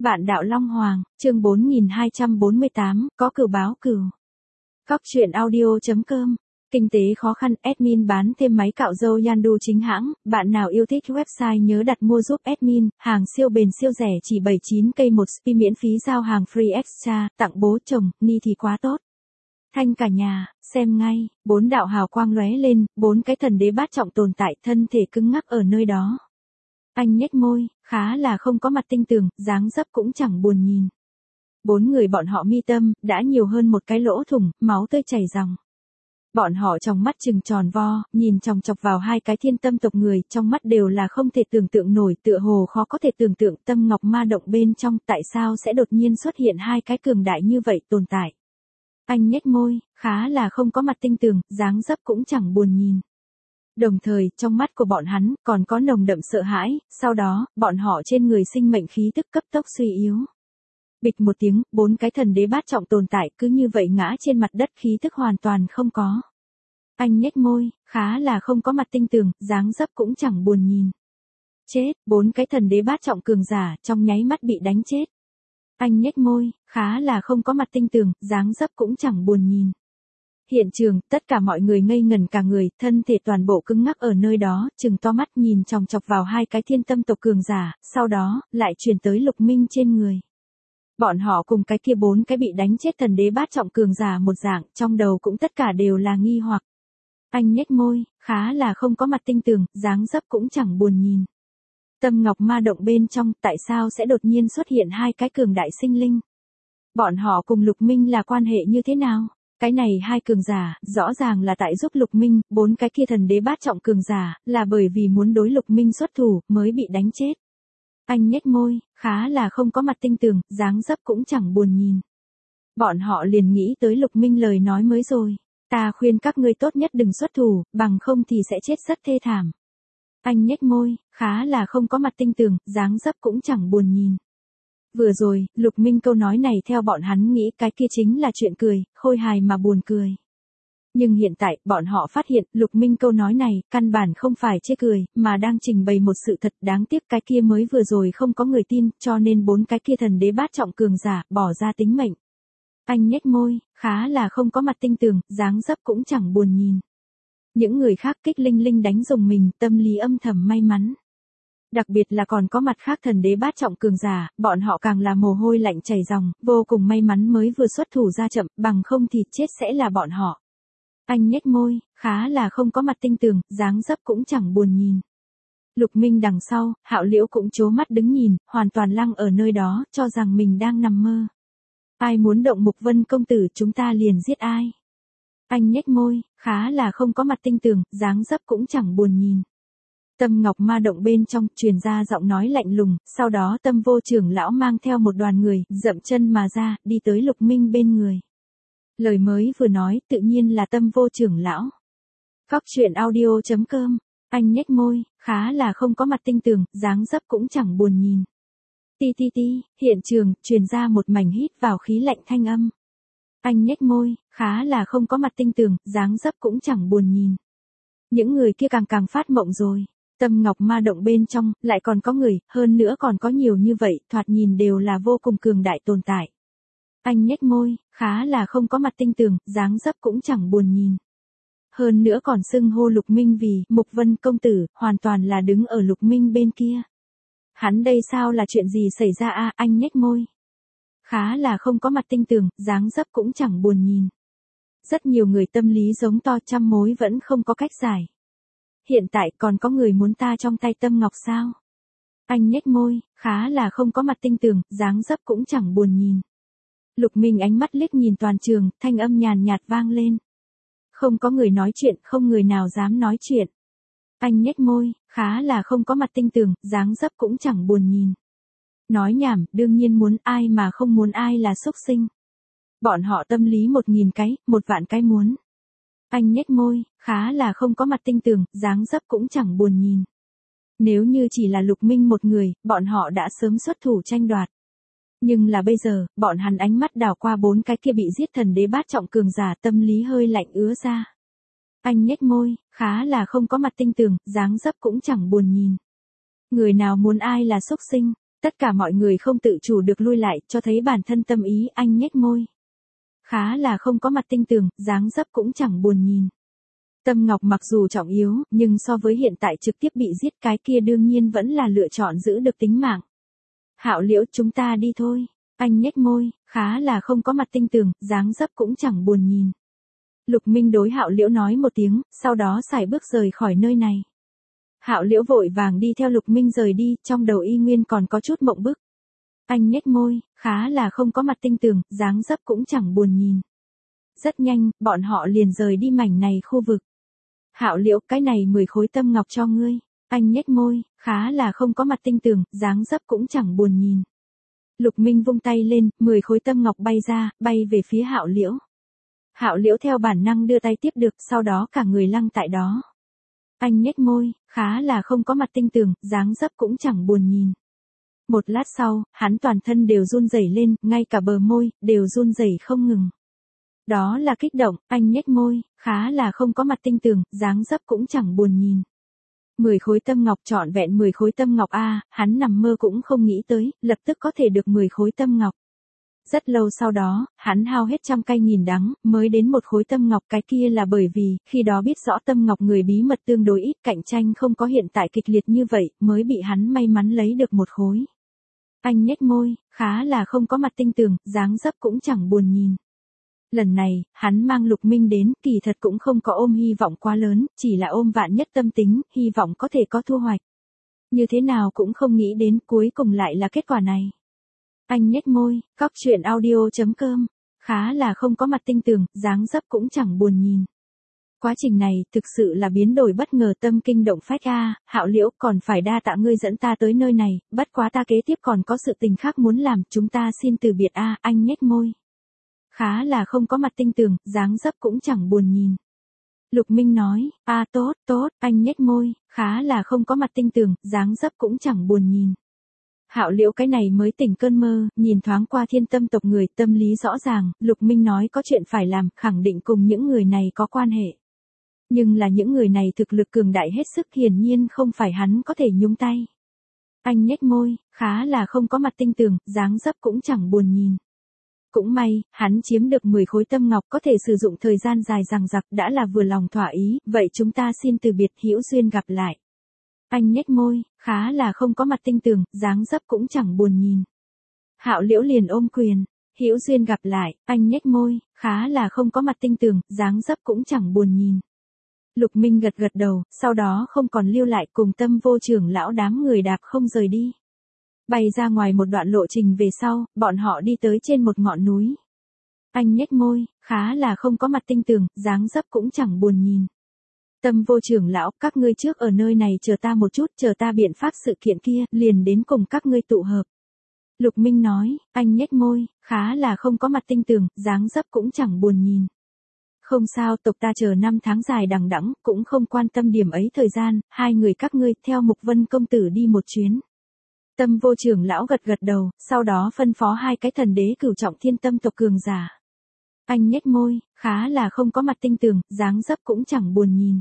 Vạn đạo Long Hoàng, chương 4248, có cửu báo cửu. Cóc truyện audio.com. Kinh tế khó khăn, admin bán thêm máy cạo râu Yandu chính hãng, bạn nào yêu thích website nhớ đặt mua giúp admin, hàng siêu bền siêu rẻ chỉ 79k một spi miễn phí giao hàng free extra, tặng bố chồng, ni thì quá tốt. Thanh cả nhà, xem ngay, 4 đạo hào quang lóe lên, 4 cái thần đế bát trọng tồn tại, thân thể cứng ngắc ở nơi đó. Anh nhếch môi, khá là không có mặt tinh tường, dáng dấp cũng chẳng buồn nhìn. 4 người bọn họ mi tâm, đã nhiều hơn một cái lỗ thủng, máu tươi chảy ròng. Bọn họ trong mắt trừng tròn vo, nhìn chòng chọc vào hai cái thiên tâm tộc người, trong mắt đều là không thể tưởng tượng nổi, tựa hồ khó có thể tưởng tượng tâm ngọc ma động bên trong, tại sao sẽ đột nhiên xuất hiện hai cái cường đại như vậy tồn tại. Anh nhếch môi, khá là không có mặt tinh tường, dáng dấp cũng chẳng buồn nhìn. Đồng thời, trong mắt của bọn hắn, còn có nồng đậm sợ hãi, sau đó, bọn họ trên người sinh mệnh khí tức cấp tốc suy yếu. Bịch một tiếng, 4 cái thần đế bát trọng tồn tại cứ như vậy ngã trên mặt đất, khí tức hoàn toàn không có. Anh nhếch môi, khá là không có mặt tinh tường, dáng dấp cũng chẳng buồn nhìn. Chết, 4 cái thần đế bát trọng cường giả, trong nháy mắt bị đánh chết. Anh nhếch môi, khá là không có mặt tinh tường, dáng dấp cũng chẳng buồn nhìn. Hiện trường, tất cả mọi người ngây ngẩn cả người, thân thể toàn bộ cứng ngắc ở nơi đó, trừng to mắt nhìn chòng chọc vào hai cái thiên tâm tộc cường giả, sau đó, lại truyền tới Lục Minh trên người. Bọn họ cùng cái kia 4 cái bị đánh chết thần đế bát trọng cường giả một dạng, trong đầu cũng tất cả đều là nghi hoặc. Anh nhếch môi, khá là không có mặt tinh tường, dáng dấp cũng chẳng buồn nhìn. Tâm ngọc ma động bên trong, tại sao sẽ đột nhiên xuất hiện hai cái cường đại sinh linh? Bọn họ cùng Lục Minh là quan hệ như thế nào? Cái này hai cường giả, rõ ràng là tại giúp Lục Minh, 4 cái kia thần đế bát trọng cường giả, là bởi vì muốn đối Lục Minh xuất thủ, mới bị đánh chết. Anh nhếch môi, khá là không có mặt tinh tường, dáng dấp cũng chẳng buồn nhìn. Bọn họ liền nghĩ tới Lục Minh lời nói mới rồi. Ta khuyên các ngươi tốt nhất đừng xuất thủ, bằng không thì sẽ chết rất thê thảm. Anh nhếch môi, khá là không có mặt tinh tường, dáng dấp cũng chẳng buồn nhìn. Vừa rồi, Lục Minh câu nói này theo bọn hắn nghĩ cái kia chính là chuyện cười, khôi hài mà buồn cười. Nhưng hiện tại, bọn họ phát hiện, Lục Minh câu nói này, căn bản không phải chê cười, mà đang trình bày một sự thật đáng tiếc cái kia mới vừa rồi không có người tin, cho nên 4 cái kia thần đế bát trọng cường giả, bỏ ra tính mệnh. Anh nhếch môi, khá là không có mặt tinh tường, dáng dấp cũng chẳng buồn nhìn. Những người khác kích linh linh đánh rùng mình, tâm lý âm thầm may mắn. Đặc biệt là còn có mặt khác thần đế bát trọng cường giả, bọn họ càng là mồ hôi lạnh chảy ròng, vô cùng may mắn mới vừa xuất thủ ra chậm, bằng không thì chết sẽ là bọn họ. Anh nhếch môi, khá là không có mặt tinh tường, dáng dấp cũng chẳng buồn nhìn. Lục Minh đằng sau, Hạo Liễu cũng trố mắt đứng nhìn, hoàn toàn lăng ở nơi đó, cho rằng mình đang nằm mơ. Ai muốn động Mục Vân công tử chúng ta liền giết ai. Anh nhếch môi, khá là không có mặt tinh tường, dáng dấp cũng chẳng buồn nhìn. Tâm ngọc ma động bên trong, truyền ra giọng nói lạnh lùng, sau đó Tâm vô trưởng lão mang theo một đoàn người, dậm chân mà ra, đi tới Lục Minh bên người. Lời mới vừa nói, tự nhiên là Tâm vô trưởng lão. Cóc truyện audio.com, anh nhếch môi, khá là không có mặt tinh tường, dáng dấp cũng chẳng buồn nhìn. Ti ti ti, hiện trường, truyền ra một mảnh hít vào khí lạnh thanh âm. Anh nhếch môi, khá là không có mặt tinh tường, dáng dấp cũng chẳng buồn nhìn. Những người kia càng phát mộng rồi. Tâm ngọc ma động bên trong, lại còn có người, hơn nữa còn có nhiều như vậy, thoạt nhìn đều là vô cùng cường đại tồn tại. Anh nhếch môi, khá là không có mặt tinh tường, dáng dấp cũng chẳng buồn nhìn. Hơn nữa còn xưng hô Lục Minh vì Mục Vân công tử, hoàn toàn là đứng ở Lục Minh bên kia. Hắn đây sao là chuyện gì xảy ra a? Anh nhếch môi. Khá là không có mặt tinh tường, dáng dấp cũng chẳng buồn nhìn. Rất nhiều người tâm lý giống to trăm mối vẫn không có cách giải. Hiện tại còn có người muốn ta trong tay Tâm Ngọc sao? Anh nhếch môi, khá là không có mặt tinh tường, dáng dấp cũng chẳng buồn nhìn. Lục Minh ánh mắt liếc nhìn toàn trường, thanh âm nhàn nhạt vang lên. Không có người nói chuyện, không người nào dám nói chuyện. Anh nhếch môi, khá là không có mặt tinh tường, dáng dấp cũng chẳng buồn nhìn. Nói nhảm, đương nhiên muốn ai mà không muốn ai là xúc sinh. Bọn họ tâm lý 1000 cái, 1 vạn cái muốn. Anh nhếch môi, khá là không có mặt tinh tường, dáng dấp cũng chẳng buồn nhìn. Nếu như chỉ là Lục Minh một người, bọn họ đã sớm xuất thủ tranh đoạt. Nhưng là bây giờ, bọn hắn ánh mắt đảo qua 4 cái kia bị giết thần đế bát trọng cường giả, tâm lý hơi lạnh ứa ra. Anh nhếch môi, khá là không có mặt tinh tường, dáng dấp cũng chẳng buồn nhìn. Người nào muốn ai là xúc sinh, Tất cả mọi người không tự chủ được lui lại, cho thấy bản thân tâm ý. Anh nhếch môi. Khá là không có mặt tinh tường, dáng dấp cũng chẳng buồn nhìn. Tâm Ngọc mặc dù trọng yếu, nhưng so với hiện tại trực tiếp bị giết cái kia đương nhiên vẫn là lựa chọn giữ được tính mạng. Hạo Liễu, chúng ta đi thôi. Anh nhếch môi, khá là không có mặt tinh tường, dáng dấp cũng chẳng buồn nhìn. Lục Minh đối Hạo Liễu nói một tiếng, sau đó sải bước rời khỏi nơi này. Hạo Liễu vội vàng đi theo Lục Minh rời đi, trong đầu y nguyên còn có chút mộng bức. Anh nhếch môi, khá là không có mặt tinh tường, dáng dấp cũng chẳng buồn nhìn. Rất nhanh, bọn họ liền rời đi mảnh này khu vực. Hạo Liễu, cái này 10 khối tâm ngọc cho ngươi. Anh nhếch môi, khá là không có mặt tinh tường, dáng dấp cũng chẳng buồn nhìn. Lục Minh vung tay lên, 10 khối tâm ngọc bay ra, bay về phía Hạo Liễu. Hạo Liễu theo bản năng đưa tay tiếp được, sau đó cả người lăng tại đó. Anh nhếch môi, khá là không có mặt tinh tường, dáng dấp cũng chẳng buồn nhìn. Một lát sau, hắn toàn thân đều run rẩy lên, ngay cả bờ môi, đều run rẩy không ngừng. Đó là kích động, anh nhếch môi, khá là không có mặt tinh tường, dáng dấp cũng chẳng buồn nhìn. 10 khối tâm ngọc, trọn vẹn 10 khối tâm ngọc a, hắn nằm mơ cũng không nghĩ tới, lập tức có thể được 10 khối tâm ngọc. Rất lâu sau đó, hắn hao hết trăm cay nghìn đắng, mới đến một khối tâm ngọc, cái kia là bởi vì, khi đó biết rõ tâm ngọc người bí mật tương đối ít, cạnh tranh không có hiện tại kịch liệt như vậy, mới bị hắn may mắn lấy được một khối. Anh nhếch môi, khá là không có mặt tinh tường, dáng dấp cũng chẳng buồn nhìn. Lần này, hắn mang Lục Minh đến, kỳ thật cũng không có ôm hy vọng quá lớn, chỉ là ôm vạn nhất tâm tính, hy vọng có thể có thu hoạch. Như thế nào cũng không nghĩ đến, cuối cùng lại là kết quả này. Anh nhếch môi, cóc truyện audio.com, khá là không có mặt tinh tường, dáng dấp cũng chẳng buồn nhìn. Quá trình này, thực sự là biến đổi bất ngờ, tâm kinh động phách a. Hạo Liễu, còn phải đa tạ ngươi dẫn ta tới nơi này, bất quá ta kế tiếp còn có sự tình khác muốn làm, chúng ta xin từ biệt a. Anh nhếch môi. Khá là không có mặt tinh tường, dáng dấp cũng chẳng buồn nhìn. Lục Minh nói, tốt, tốt, anh nhếch môi, khá là không có mặt tinh tường, dáng dấp cũng chẳng buồn nhìn. Hạo Liễu cái này mới tỉnh cơn mơ, nhìn thoáng qua Thiên Tâm tộc người, tâm lý rõ ràng, Lục Minh nói có chuyện phải làm, khẳng định cùng những người này có quan hệ. Nhưng là những người này thực lực cường đại hết sức, hiển nhiên không phải hắn có thể nhúng tay. Anh nhếch môi, khá là không có mặt tinh tường, dáng dấp cũng chẳng buồn nhìn. Cũng may, hắn chiếm được 10 khối tâm ngọc, có thể sử dụng thời gian dài dằng dặc, đã là vừa lòng thỏa ý, vậy chúng ta xin từ biệt, hữu duyên gặp lại. Anh nhếch môi, khá là không có mặt tinh tường, dáng dấp cũng chẳng buồn nhìn. Hạo Liễu liền ôm quyền, hữu duyên gặp lại, anh nhếch môi, khá là không có mặt tinh tường, dáng dấp cũng chẳng buồn nhìn. Lục Minh gật gật đầu, sau đó không còn lưu lại, cùng Tâm Vô trưởng lão đám người đạp không rời đi. Bay ra ngoài một đoạn lộ trình về sau, bọn họ đi tới trên một ngọn núi. Anh nhếch môi, khá là không có mặt tinh tường, dáng dấp cũng chẳng buồn nhìn. Tâm Vô trưởng lão, các ngươi trước ở nơi này chờ ta một chút, chờ ta biện pháp sự kiện kia, liền đến cùng các ngươi tụ hợp. Lục Minh nói, anh nhếch môi, khá là không có mặt tinh tường, dáng dấp cũng chẳng buồn nhìn. Không sao, tộc ta chờ 5 tháng dài đằng đẵng, cũng không quan tâm điểm ấy thời gian, hai người các ngươi theo Mục Vân công tử đi một chuyến. Tâm Vô trưởng lão gật gật đầu, sau đó phân phó hai cái thần đế cửu trọng Thiên Tâm tộc cường giả. Anh nhếch môi, khá là không có mặt tinh tường, dáng dấp cũng chẳng buồn nhìn.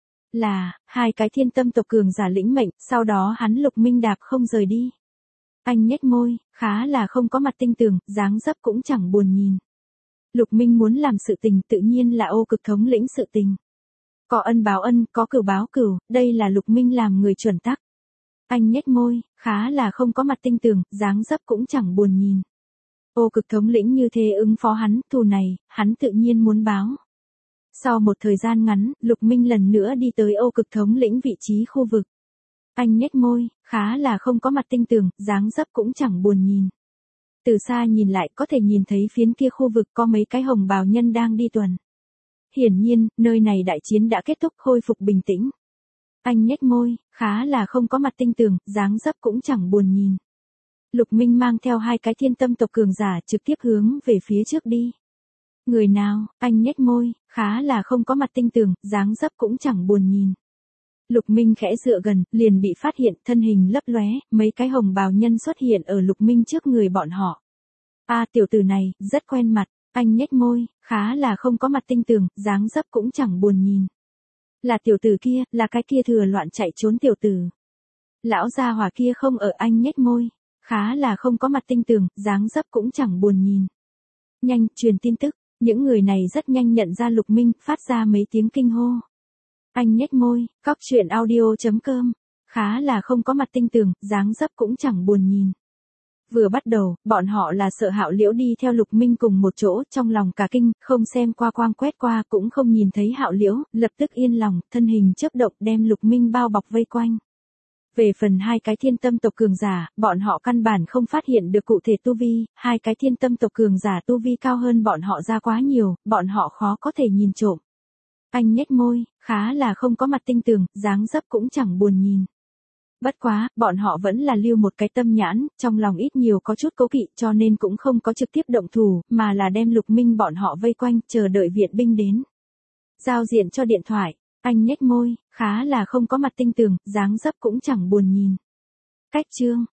Là, hai cái Thiên Tâm tộc cường giả lĩnh mệnh, sau đó hắn Lục Minh đạp không rời đi. Anh nhếch môi, khá là không có mặt tinh tường, dáng dấp cũng chẳng buồn nhìn. Lục Minh muốn làm sự tình tự nhiên là Ô Cực thống lĩnh sự tình. Có ân báo ân, có cửu báo cửu, đây là Lục Minh làm người chuẩn tắc. Anh nhếch môi, khá là không có mặt tinh tường, dáng dấp cũng chẳng buồn nhìn. Ô Cực thống lĩnh như thế ứng phó hắn, thù này, hắn tự nhiên muốn báo. Sau một thời gian ngắn, Lục Minh lần nữa đi tới Ô Cực thống lĩnh vị trí khu vực. Anh nhếch môi, khá là không có mặt tinh tường, dáng dấp cũng chẳng buồn nhìn. Từ xa nhìn lại có thể nhìn thấy phiến kia khu vực có mấy cái hồng bào nhân đang đi tuần. Hiển nhiên, nơi này đại chiến đã kết thúc, khôi phục bình tĩnh. Anh nhếch môi, khá là không có mặt tinh tường, dáng dấp cũng chẳng buồn nhìn. Lục Minh mang theo hai cái Thiên Tâm tộc cường giả trực tiếp hướng về phía trước đi. Người nào, anh nhếch môi, khá là không có mặt tinh tường, dáng dấp cũng chẳng buồn nhìn. Lục Minh khẽ dựa gần, liền bị phát hiện, thân hình lấp lóe, mấy cái hồng bào nhân xuất hiện ở Lục Minh trước người bọn họ. Tiểu tử này, rất quen mặt, anh nhếch môi, khá là không có mặt tinh tường, dáng dấp cũng chẳng buồn nhìn. Là tiểu tử kia, là cái kia thừa loạn chạy trốn tiểu tử. Lão gia hỏa kia không ở, anh nhếch môi, khá là không có mặt tinh tường, dáng dấp cũng chẳng buồn nhìn. Nhanh, truyền tin tức, những người này rất nhanh nhận ra Lục Minh, phát ra mấy tiếng kinh hô. Anh nhếch môi, cóc truyện audio.com, khá là không có mặt tinh tường, dáng dấp cũng chẳng buồn nhìn. Vừa bắt đầu, bọn họ là sợ Hạo Liễu đi theo Lục Minh cùng một chỗ, trong lòng cả kinh, không xem qua quang quét qua cũng không nhìn thấy Hạo Liễu, lập tức yên lòng, thân hình chớp động đem Lục Minh bao bọc vây quanh. Về phần hai cái thiên tâm tộc cường giả, bọn họ căn bản không phát hiện được cụ thể tu vi, hai cái thiên tâm tộc cường giả tu vi cao hơn bọn họ ra quá nhiều, bọn họ khó có thể nhìn trộm. Anh nhếch môi, khá là không có mặt tinh tường, dáng dấp cũng chẳng buồn nhìn. Bất quá, bọn họ vẫn là lưu một cái tâm nhãn, trong lòng ít nhiều có chút cố kỵ cho nên cũng không có trực tiếp động thủ, mà là đem Lục Minh bọn họ vây quanh, chờ đợi viện binh đến. Giao diện cho điện thoại, anh nhếch môi, khá là không có mặt tinh tường, dáng dấp cũng chẳng buồn nhìn. Cách chương,